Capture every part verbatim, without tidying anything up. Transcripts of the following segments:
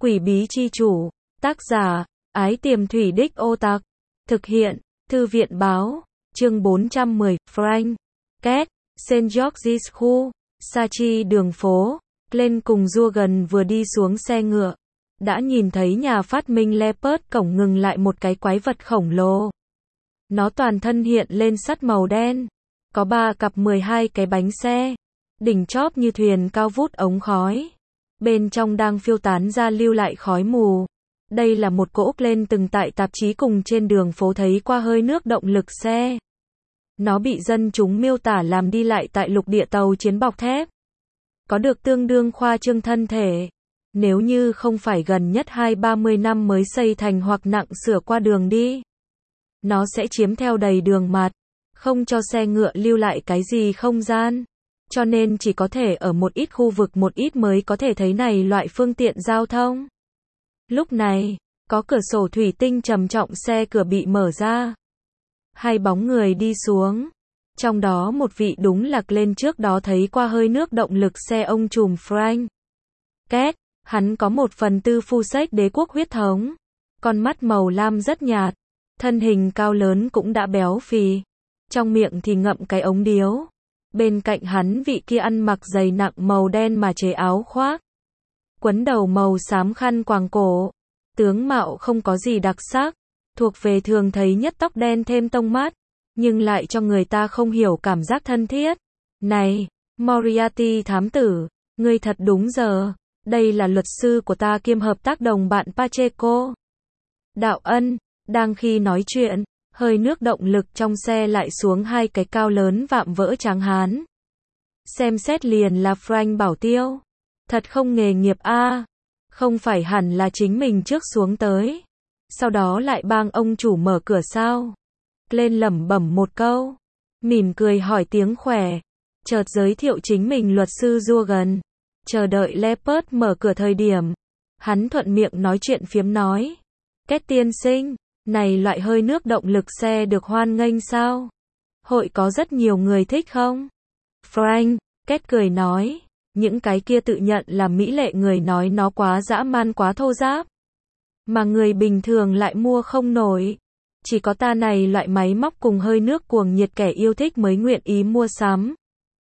Quỷ bí chi chủ, tác giả, Ái Tiềm Thủy Đích Ô Tặc, thực hiện, Thư viện báo, chương bốn trăm mười, Frank, Két, Saint George's School, Sachi đường phố, Glenn cùng Jurgen vừa đi xuống xe ngựa, đã nhìn thấy nhà phát minh Leopard cổng ngừng lại một cái quái vật khổng lồ. Nó toàn thân hiện lên sắt màu đen, có ba cặp mười hai cái bánh xe, đỉnh chóp như thuyền cao vút ống khói. Bên trong đang phiêu tán ra lưu lại khói mù. Đây là một cỗ Glenn từng tại tạp chí cùng trên đường phố thấy qua hơi nước động lực xe. Nó bị dân chúng miêu tả làm đi lại tại lục địa tàu chiến bọc thép. Có được tương đương khoa trương thân thể. Nếu như không phải gần nhất hai ba mươi năm mới xây thành hoặc nặng sửa qua đường đi. Nó sẽ chiếm theo đầy đường mặt. Không cho xe ngựa lưu lại cái gì không gian. Cho nên chỉ có thể ở một ít khu vực một ít mới có thể thấy này loại phương tiện giao thông. Lúc này, có cửa sổ thủy tinh trầm trọng xe cửa bị mở ra. Hai bóng người đi xuống. Trong đó một vị đúng là Glenn trước đó thấy qua hơi nước động lực xe ông trùm Frank. Két, hắn có một phần tư phu sách đế quốc huyết thống. Con mắt màu lam rất nhạt. Thân hình cao lớn cũng đã béo phì. Trong miệng thì ngậm cái ống điếu. Bên cạnh hắn vị kia ăn mặc dày nặng màu đen mà chế áo khoác. Quấn đầu màu xám khăn quàng cổ. Tướng mạo không có gì đặc sắc. Thuộc về thường thấy nhất tóc đen thêm tông mát. Nhưng lại cho người ta không hiểu cảm giác thân thiết. Này, Moriarty thám tử, ngươi thật đúng giờ. Đây là luật sư của ta kiêm hợp tác đồng bạn Pacheco. Đạo ân, đang khi nói chuyện. Hơi nước động lực trong xe lại xuống hai cái cao lớn vạm vỡ tráng hán. Xem xét liền là Frank bảo tiêu. Thật không nghề nghiệp a. Không phải hẳn là chính mình trước xuống tới. Sau đó lại bang ông chủ mở cửa sao. Lên lẩm bẩm một câu. Mỉm cười hỏi tiếng khỏe. Chợt giới thiệu chính mình luật sư Jurgen. Chờ đợi Leopard mở cửa thời điểm. Hắn thuận miệng nói chuyện phiếm nói. Két tiên sinh. Này loại hơi nước động lực xe được hoan nghênh sao? Hội có rất nhiều người thích không? Frank, Két cười nói. Những cái kia tự nhận là mỹ lệ người nói nó quá dã man quá thô ráp. Mà người bình thường lại mua không nổi. Chỉ có ta này loại máy móc cùng hơi nước cuồng nhiệt kẻ yêu thích mới nguyện ý mua sắm.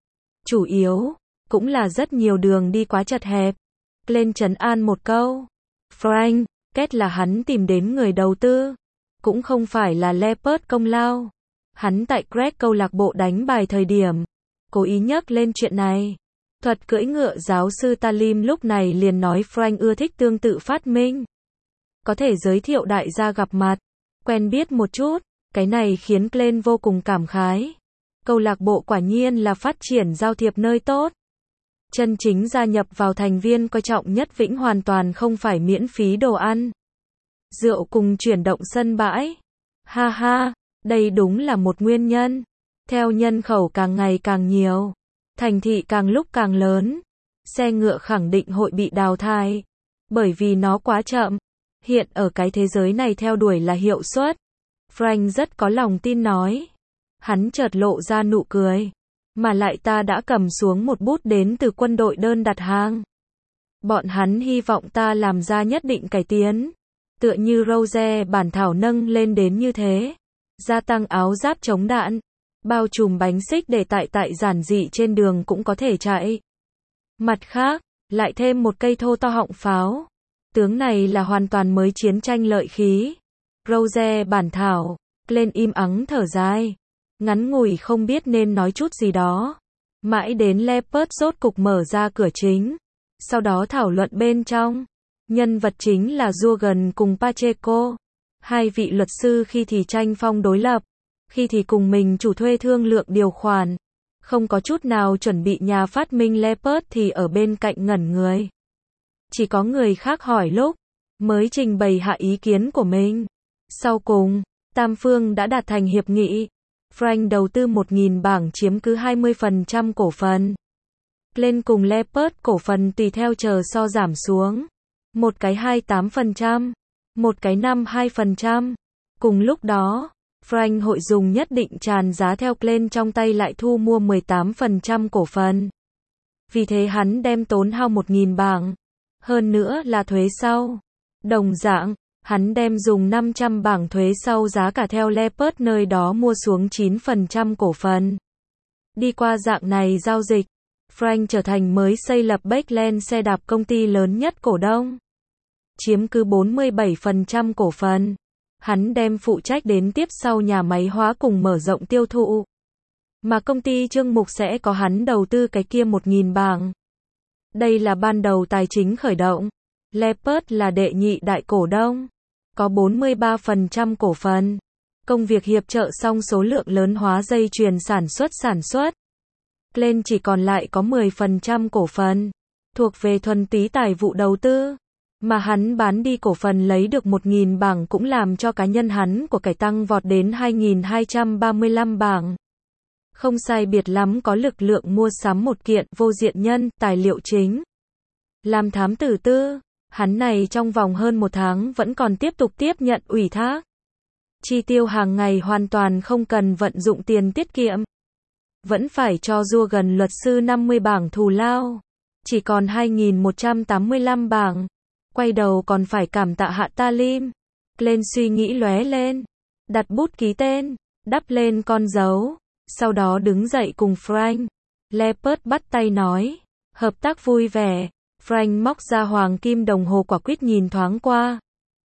Chủ yếu, cũng là rất nhiều đường đi quá chật hẹp. Lên trấn an một câu. Frank, Két là hắn tìm đến người đầu tư. Cũng không phải là Leopard công lao. Hắn tại Greg câu lạc bộ đánh bài thời điểm. Cố ý nhắc lên chuyện này. Thuật cưỡi ngựa giáo sư Talim lúc này liền nói Frank ưa thích tương tự phát minh. Có thể giới thiệu đại gia gặp mặt. Quen biết một chút. Cái này khiến Glenn vô cùng cảm khái. Câu lạc bộ quả nhiên là phát triển giao thiệp nơi tốt. Chân chính gia nhập vào thành viên coi trọng nhất Vĩnh hoàn toàn không phải miễn phí đồ ăn. Rượu cùng chuyển động sân bãi. Ha ha, đây đúng là một nguyên nhân. Theo nhân khẩu càng ngày càng nhiều, thành thị càng lúc càng lớn, xe ngựa khẳng định hội bị đào thải. Bởi vì nó quá chậm. Hiện ở cái thế giới này theo đuổi là hiệu suất. Frank rất có lòng tin nói. Hắn chợt lộ ra nụ cười. Mà lại ta đã cầm xuống một bút đến từ quân đội đơn đặt hàng. Bọn hắn hy vọng ta làm ra nhất định cải tiến. Tựa như Rose bản thảo nâng lên đến như thế. Gia tăng áo giáp chống đạn. Bao trùm bánh xích để tại tại giản dị trên đường cũng có thể chạy. Mặt khác, lại thêm một cây thô to họng pháo. Tướng này là hoàn toàn mới chiến tranh lợi khí. Rose bản thảo. Lên im ắng thở dài. Ngắn ngủi không biết nên nói chút gì đó. Mãi đến Leopard rốt cục mở ra cửa chính. Sau đó thảo luận bên trong. Nhân vật chính là Jurgen cùng Pacheco. Hai vị luật sư khi thì tranh phong đối lập. Khi thì cùng mình chủ thuê thương lượng điều khoản. Không có chút nào chuẩn bị nhà phát minh Leopard thì ở bên cạnh ngẩn người. Chỉ có người khác hỏi lúc. Mới trình bày hạ ý kiến của mình. Sau cùng, tam phương đã đạt thành hiệp nghị. Frank đầu tư một nghìn bảng chiếm cứ hai mươi phần trăm cổ phần. Lên cùng Leopard cổ phần tùy theo chờ so giảm xuống. Một cái hai mươi tám phần trăm. Một cái năm mươi hai phần trăm. Cùng lúc đó, Frank hội dùng nhất định tràn giá theo Glenn trong tay lại thu mua mười tám phần trăm cổ phần. Vì thế hắn đem tốn hao một nghìn bảng. hơn nữa là thuế sau. Đồng dạng, hắn đem dùng năm trăm bảng thuế sau giá cả theo Leopard nơi đó mua xuống chín phần trăm cổ phần. Đi qua dạng này giao dịch, Frank trở thành mới xây lập Backland xe đạp công ty lớn nhất cổ đông. Chiếm cứ bốn mươi bảy phần trăm cổ phần. Hắn đem phụ trách đến tiếp sau nhà máy hóa cùng mở rộng tiêu thụ. Mà công ty Trương Mục sẽ có hắn đầu tư cái kia một nghìn bảng. Đây là ban đầu tài chính khởi động. Leopard là đệ nhị đại cổ đông. Có bốn mươi ba phần trăm cổ phần. Công việc hiệp trợ xong số lượng lớn hóa dây chuyền sản xuất sản xuất. Glenn chỉ còn lại có mười phần trăm cổ phần. Thuộc về thuần túy tài vụ đầu tư. Mà hắn bán đi cổ phần lấy được một nghìn bảng cũng làm cho cá nhân hắn của cải tăng vọt đến hai nghìn hai trăm ba mươi lăm bảng. Không sai biệt lắm có lực lượng mua sắm một kiện vô diện nhân, tài liệu chính. Làm thám tử tư, hắn này trong vòng hơn một tháng vẫn còn tiếp tục tiếp nhận ủy thác. Chi tiêu hàng ngày hoàn toàn không cần vận dụng tiền tiết kiệm. Vẫn phải cho Jurgen luật sư năm mươi bảng thù lao. Chỉ còn hai nghìn một trăm tám mươi lăm bảng. Quay đầu còn phải cảm tạ Hạ Talim. Glenn suy nghĩ lóe lên. Đặt bút ký tên. Đắp lên con dấu. Sau đó đứng dậy cùng Frank. Leopard bắt tay nói. Hợp tác vui vẻ. Frank móc ra hoàng kim đồng hồ quả quýt nhìn thoáng qua.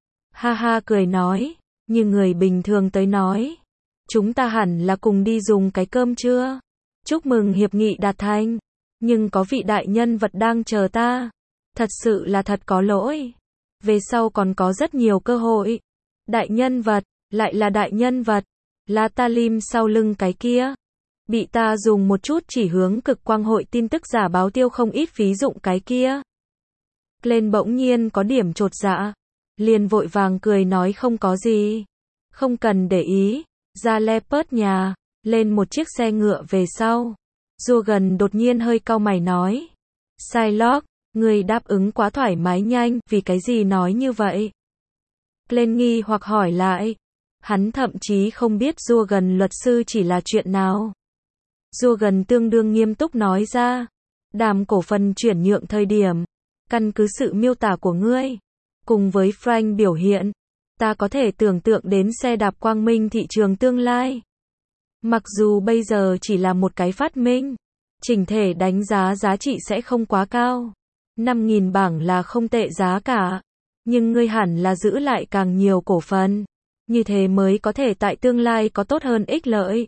Ha ha cười nói. Như người bình thường tới nói. Chúng ta hẳn là cùng đi dùng cái cơm trưa. Chúc mừng hiệp nghị đạt thành. Nhưng có vị đại nhân vật đang chờ ta. Thật sự là thật có lỗi. Về sau còn có rất nhiều cơ hội. Đại nhân vật, lại là đại nhân vật. Là Talim sau lưng cái kia. Bị ta dùng một chút chỉ hướng cực quang hội tin tức giả báo tiêu không ít phí dụng cái kia. Glenn bỗng nhiên có điểm chột dạ. Liền vội vàng cười nói không có gì. Không cần để ý. Ra Leopard nhà. Lên một chiếc xe ngựa về sau. Jurgen đột nhiên hơi cau mày nói. Shylock, người đáp ứng quá thoải mái nhanh, vì cái gì nói như vậy? Glenn nghi hoặc hỏi lại. Hắn thậm chí không biết Jurgen luật sư chỉ là chuyện nào. Jurgen tương đương nghiêm túc nói ra. Đàm cổ phần chuyển nhượng thời điểm. Căn cứ sự miêu tả của ngươi. Cùng với Frank biểu hiện. Ta có thể tưởng tượng đến xe đạp quang minh thị trường tương lai. Mặc dù bây giờ chỉ là một cái phát minh. Chỉnh thể đánh giá giá trị sẽ không quá cao. năm nghìn bảng là không tệ giá cả. Nhưng ngươi hẳn là giữ lại càng nhiều cổ phần. Như thế mới có thể tại tương lai có tốt hơn ích lợi.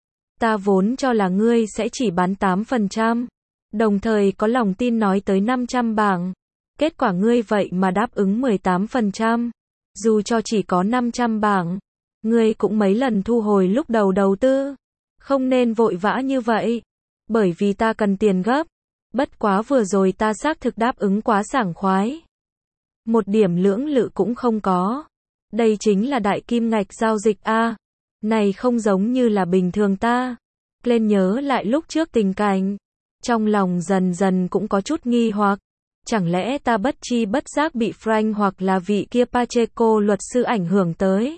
Ta vốn cho là ngươi sẽ chỉ bán tám phần trăm. Đồng thời có lòng tin nói tới năm trăm bảng. Kết quả ngươi vậy mà đáp ứng mười tám phần trăm. Dù cho chỉ có năm trăm bảng. Ngươi cũng mấy lần thu hồi lúc đầu đầu tư. Không nên vội vã như vậy. Bởi vì ta cần tiền gấp. Bất quá vừa rồi ta xác thực đáp ứng quá sảng khoái. Một điểm lưỡng lự cũng không có. Đây chính là đại kim ngạch giao dịch A. Này không giống như là bình thường ta. Glenn nhớ lại lúc trước tình cảnh. Trong lòng dần dần cũng có chút nghi hoặc. Chẳng lẽ ta bất chi bất giác bị Frank hoặc là vị kia Pacheco luật sư ảnh hưởng tới.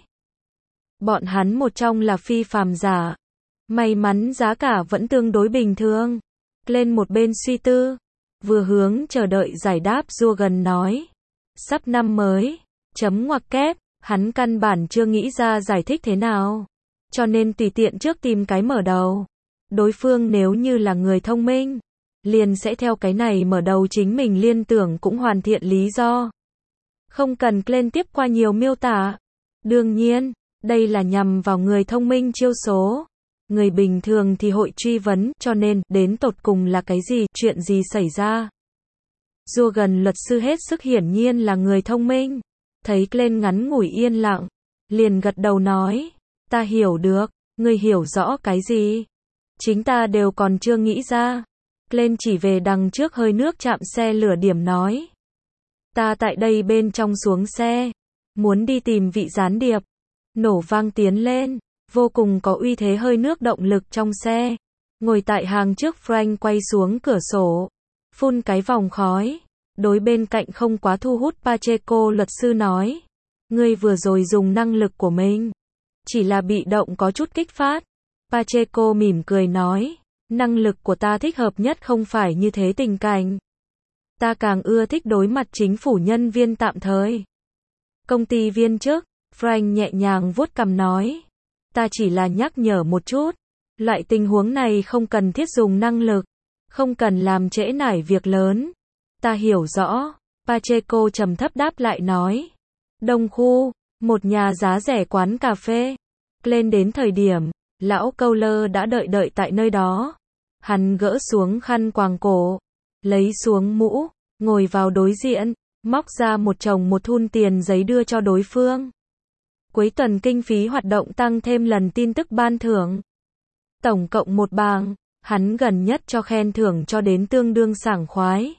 Bọn hắn một trong là phi phàm giả. May mắn giá cả vẫn tương đối bình thường. Glenn một bên suy tư. Vừa hướng chờ đợi giải đáp Jurgen nói. Sắp năm mới. Chấm ngoặc kép. Hắn căn bản chưa nghĩ ra giải thích thế nào. Cho nên tùy tiện trước tìm cái mở đầu. Đối phương nếu như là người thông minh. Liền sẽ theo cái này mở đầu chính mình liên tưởng cũng hoàn thiện lý do. Không cần Glenn tiếp qua nhiều miêu tả. Đương nhiên, đây là nhằm vào người thông minh chiêu số. Người bình thường thì hội truy vấn, cho nên, đến tột cùng là cái gì, chuyện gì xảy ra. Jurgen luật sư hết sức hiển nhiên là người thông minh. Thấy Glenn ngắn ngủi yên lặng. Liền gật đầu nói. Ta hiểu được, ngươi hiểu rõ cái gì. Chính ta đều còn chưa nghĩ ra. Glenn chỉ về đằng trước hơi nước chạm xe lửa điểm nói. Ta tại đây bên trong xuống xe. Muốn đi tìm vị gián điệp. Nổ vang tiến lên. Vô cùng có uy thế hơi nước động lực trong xe. Ngồi tại hàng trước Frank quay xuống cửa sổ. Phun cái vòng khói. Đối bên cạnh không quá thu hút Pacheco luật sư nói. Ngươi vừa rồi dùng năng lực của mình. Chỉ là bị động có chút kích phát. Pacheco mỉm cười nói. Năng lực của ta thích hợp nhất không phải như thế tình cảnh. Ta càng ưa thích đối mặt chính phủ nhân viên tạm thời. Công ty viên chức, Frank nhẹ nhàng vuốt cằm nói. Ta chỉ là nhắc nhở một chút. Loại tình huống này không cần thiết dùng năng lực. Không cần làm trễ nải việc lớn. Ta hiểu rõ. Pacheco trầm thấp đáp lại nói. Đông khu, một nhà giá rẻ quán cà phê. Lên đến thời điểm, lão Cowler đã đợi đợi tại nơi đó. Hắn gỡ xuống khăn quàng cổ, lấy xuống mũ, ngồi vào đối diện, móc ra một chồng một thun tiền giấy đưa cho đối phương. Cuối tuần kinh phí hoạt động tăng thêm lần tin tức ban thưởng. Tổng cộng một bảng, hắn gần nhất cho khen thưởng cho đến tương đương sảng khoái.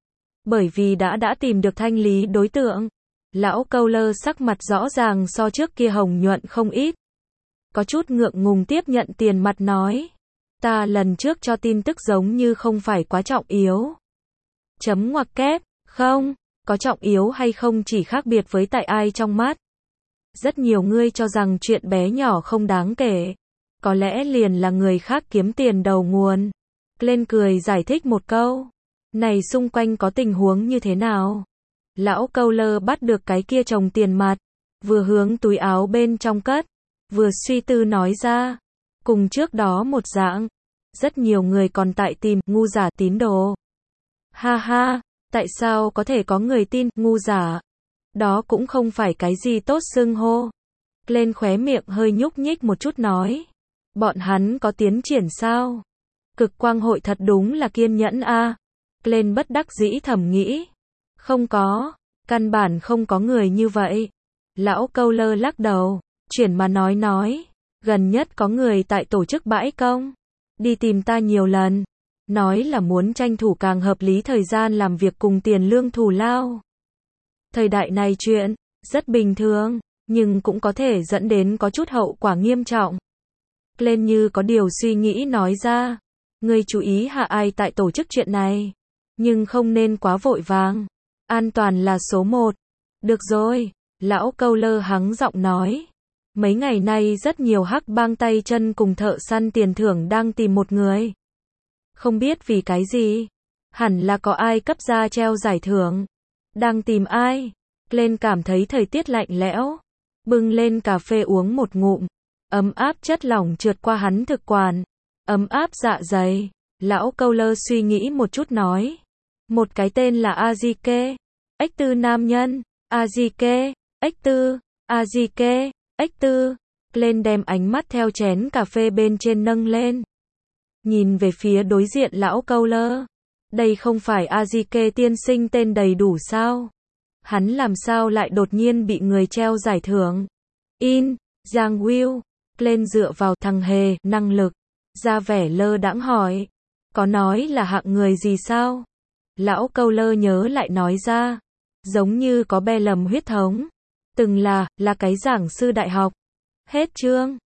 Bởi vì đã đã tìm được thanh lý đối tượng, lão Cowler sắc mặt rõ ràng so trước kia hồng nhuận không ít. Có chút ngượng ngùng tiếp nhận tiền mặt nói. Ta lần trước cho tin tức giống như không phải quá trọng yếu. Chấm ngoặc kép, không, có trọng yếu hay không chỉ khác biệt với tại ai trong mắt. Rất nhiều người cho rằng chuyện bé nhỏ không đáng kể. Có lẽ liền là người khác kiếm tiền đầu nguồn. Lên cười giải thích một câu. Này xung quanh có tình huống như thế nào? Lão Cowler bắt được cái kia chồng tiền mặt. Vừa hướng túi áo bên trong cất. Vừa suy tư nói ra. Cùng trước đó một dạng. Rất nhiều người còn tại tìm ngu giả tín đồ. Ha ha, tại sao có thể có người tin ngu giả? Đó cũng không phải cái gì tốt xưng hô. Lên khóe miệng hơi nhúc nhích một chút nói. Bọn hắn có tiến triển sao? Cực quang hội thật đúng là kiên nhẫn a. Lên bất đắc dĩ thầm nghĩ. Không có, căn bản không có người như vậy. Lão Cowler lắc đầu, chuyển mà nói nói. Gần nhất có người tại tổ chức bãi công. Đi tìm ta nhiều lần. Nói là muốn tranh thủ càng hợp lý thời gian làm việc cùng tiền lương thù lao. Thời đại này chuyện, rất bình thường, nhưng cũng có thể dẫn đến có chút hậu quả nghiêm trọng. Lên như có điều suy nghĩ nói ra. Ngươi chú ý hạ ai tại tổ chức chuyện này. Nhưng không nên quá vội vàng. An toàn là số một. Được rồi, lão Cowler hắng giọng nói. Mấy ngày nay rất nhiều hắc bang tay chân cùng thợ săn tiền thưởng đang tìm một người. Không biết vì cái gì. Hẳn là có ai cấp ra treo giải thưởng. Đang tìm ai? Lên cảm thấy thời tiết lạnh lẽo. Bưng lên cà phê uống một ngụm. Ấm áp chất lỏng trượt qua hắn thực quản. Ấm áp dạ dày. Lão Cowler suy nghĩ một chút nói. Một cái tên là Azike. Ếch tư nam nhân. Azike. Ếch tư. Azike. Ếch tư. Lên đem ánh mắt theo chén cà phê bên trên nâng lên. Nhìn về phía đối diện lão Cowler. Đây không phải Azike tiên sinh tên đầy đủ sao? Hắn làm sao lại đột nhiên bị người treo giải thưởng? In, Giang Will. Lên dựa vào thằng hề, năng lực. Ra vẻ lơ đãng hỏi. Có nói là hạng người gì sao? Lão Cowler nhớ lại nói ra. Giống như có be lầm huyết thống. Từng là, là cái giảng sư đại học. Hết chương.